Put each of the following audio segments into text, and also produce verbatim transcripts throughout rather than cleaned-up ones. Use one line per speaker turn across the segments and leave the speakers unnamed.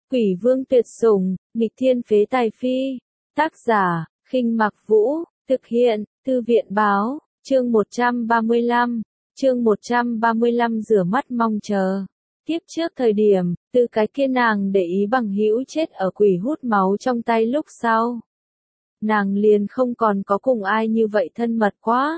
Quỷ vương tuyệt sủng, nghịch thiên phế tài phi. Tác giả, Khinh Mặc Vũ, thực hiện, Thư viện báo, chương một trăm ba mươi lăm, chương một trăm ba mươi lăm rửa mắt mong chờ. Tiếp trước thời điểm, từ cái kia nàng để ý bằng hữu chết ở quỷ hút máu trong tay lúc sau. Nàng liền không còn có cùng ai như vậy thân mật quá.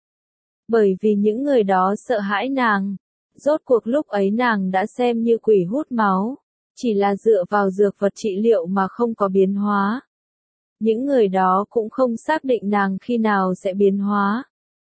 Bởi vì những người đó sợ hãi nàng. Rốt cuộc lúc ấy nàng đã xem như quỷ hút máu. Chỉ là dựa vào dược vật trị liệu mà không có biến hóa. Những người đó cũng không xác định nàng khi nào sẽ biến hóa.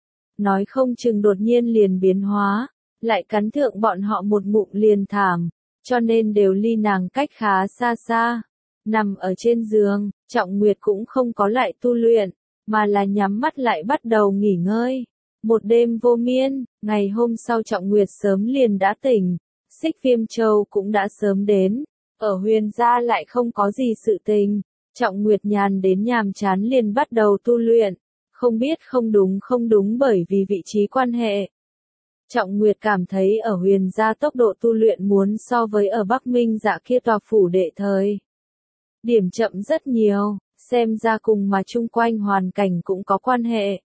Nói không chừng đột nhiên liền biến hóa, lại cắn thượng bọn họ một ngụm liền thảm, cho nên đều ly nàng cách khá xa xa. Nằm ở trên giường, Trọng Nguyệt cũng không có lại tu luyện, mà là nhắm mắt lại bắt đầu nghỉ ngơi. Một đêm vô miên, ngày hôm sau Trọng Nguyệt sớm liền đã tỉnh, Xích Viêm Châu cũng đã sớm đến. Ở Huyền gia lại không có gì sự tình, Trọng Nguyệt nhàn đến nhàm chán liền bắt đầu tu luyện. Không biết không đúng không đúng bởi vì vị trí quan hệ. Trọng Nguyệt cảm thấy ở Huyền gia tốc độ tu luyện muốn so với ở Bắc Minh Dạ kia tòa phủ đệ thời. Điểm chậm rất nhiều, xem ra cùng mà chung quanh hoàn cảnh cũng có quan hệ.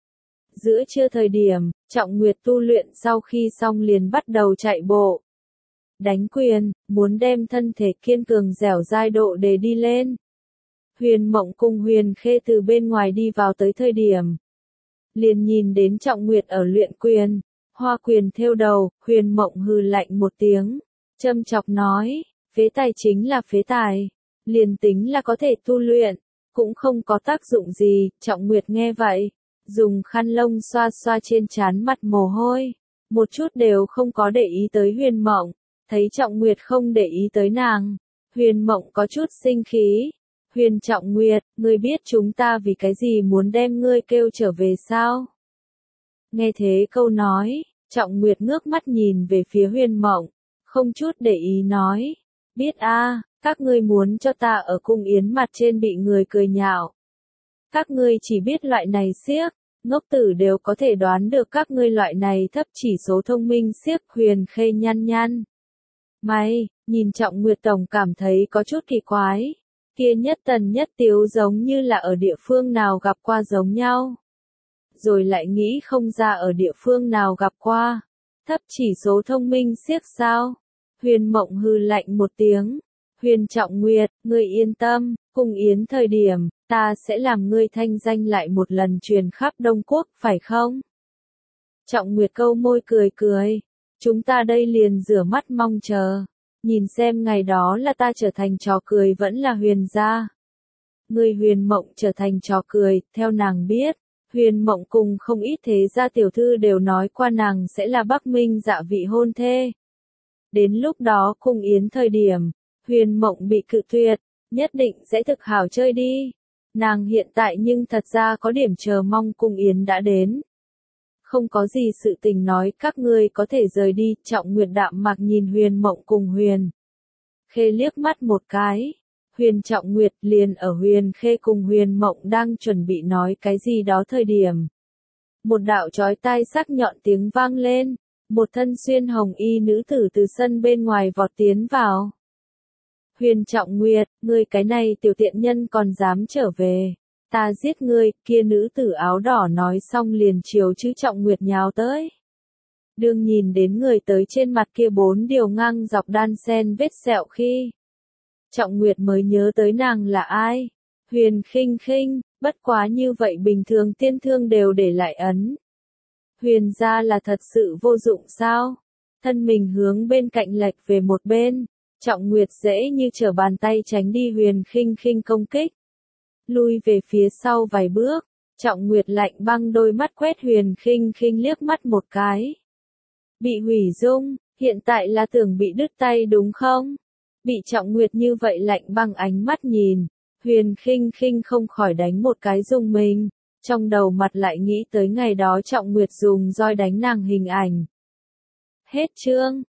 Giữa trưa thời điểm, Trọng Nguyệt tu luyện sau khi xong liền bắt đầu chạy bộ. Đánh quyền, muốn đem thân thể kiên cường dẻo dai độ để đi lên. Huyền Mộng cùng Huyền Khê từ bên ngoài đi vào tới thời điểm. Liền nhìn đến Trọng Nguyệt ở luyện quyền, hoa quyền thêu đầu, Huyền Mộng hừ lạnh một tiếng, châm chọc nói, phế tài chính là phế tài, liền tính là có thể tu luyện, cũng không có tác dụng gì. Trọng Nguyệt nghe vậy, dùng khăn lông xoa xoa trên trán mặt mồ hôi, một chút đều không có để ý tới Huyền Mộng, thấy Trọng Nguyệt không để ý tới nàng, Huyền Mộng có chút sinh khí. Huyền Trọng Nguyệt, ngươi biết chúng ta vì cái gì muốn đem ngươi kêu trở về sao? Nghe thế câu nói, Trọng Nguyệt ngước mắt nhìn về phía Huyền Mộng, không chút để ý nói, biết a, các ngươi muốn cho ta ở cung yến mặt trên bị người cười nhạo. Các ngươi chỉ biết loại này xiếc, ngốc tử đều có thể đoán được các ngươi loại này thấp chỉ số thông minh xiếc. Huyền Khê nhăn nhăn mày, nhìn Trọng Nguyệt tổng cảm thấy có chút kỳ quái. Kia nhất tần nhất tiếu giống như là ở địa phương nào gặp qua giống nhau. Rồi lại nghĩ không ra ở địa phương nào gặp qua. Thấp chỉ số thông minh xiếc sao? Huyền Mộng hừ lạnh một tiếng. Huyền Trọng Nguyệt, ngươi yên tâm, cung yến thời điểm, ta sẽ làm ngươi thanh danh lại một lần truyền khắp Đông Quốc, phải không? Trọng Nguyệt câu môi cười cười. Chúng ta đây liền rửa mắt mong chờ. Nhìn xem ngày đó là ta trở thành trò cười vẫn là Huyền gia. Người Huyền Mộng trở thành trò cười, theo nàng biết, Huyền Mộng cùng không ít thế gia tiểu thư đều nói qua nàng sẽ là Bắc Minh Dạ vị hôn thê. Đến lúc đó cung yến thời điểm, Huyền Mộng bị cự tuyệt, nhất định sẽ thực hảo chơi đi. Nàng hiện tại nhưng thật ra có điểm chờ mong cung yến đã đến. Không có gì sự tình nói các ngươi có thể rời đi. Trọng Nguyệt đạm mạc nhìn Huyền Mộng cùng Huyền Khê liếc mắt một cái. Huyền Trọng Nguyệt liền ở Huyền Khê cùng Huyền Mộng đang chuẩn bị nói cái gì đó thời điểm. Một đạo chói tai sắc nhọn tiếng vang lên, một thân xuyên hồng y nữ tử từ sân bên ngoài vọt tiến vào. Huyền Trọng Nguyệt, ngươi cái này tiểu tiện nhân còn dám trở về. Ta giết ngươi, kia nữ tử áo đỏ nói xong liền chiều chữ Trọng Nguyệt nhào tới. Đương nhìn đến người tới trên mặt kia bốn điều ngang dọc đan sen vết sẹo khi. Trọng Nguyệt mới nhớ tới nàng là ai. Huyền Khinh Khinh, bất quá như vậy bình thường tiên thương đều để lại ấn. Huyền gia là thật sự vô dụng sao? Thân mình hướng bên cạnh lệch về một bên. Trọng Nguyệt dễ như trở bàn tay tránh đi Huyền Khinh Khinh công kích. Lui về phía sau vài bước, Trọng Nguyệt lạnh băng đôi mắt quét Huyền Khinh Khinh liếc mắt một cái. Bị hủy dung, hiện tại là tưởng bị đứt tay đúng không? Bị Trọng Nguyệt như vậy lạnh băng ánh mắt nhìn, Huyền Khinh Khinh không khỏi đánh một cái rung mình, trong đầu mặt lại nghĩ tới ngày đó Trọng Nguyệt dùng roi đánh nàng hình ảnh. Hết chương.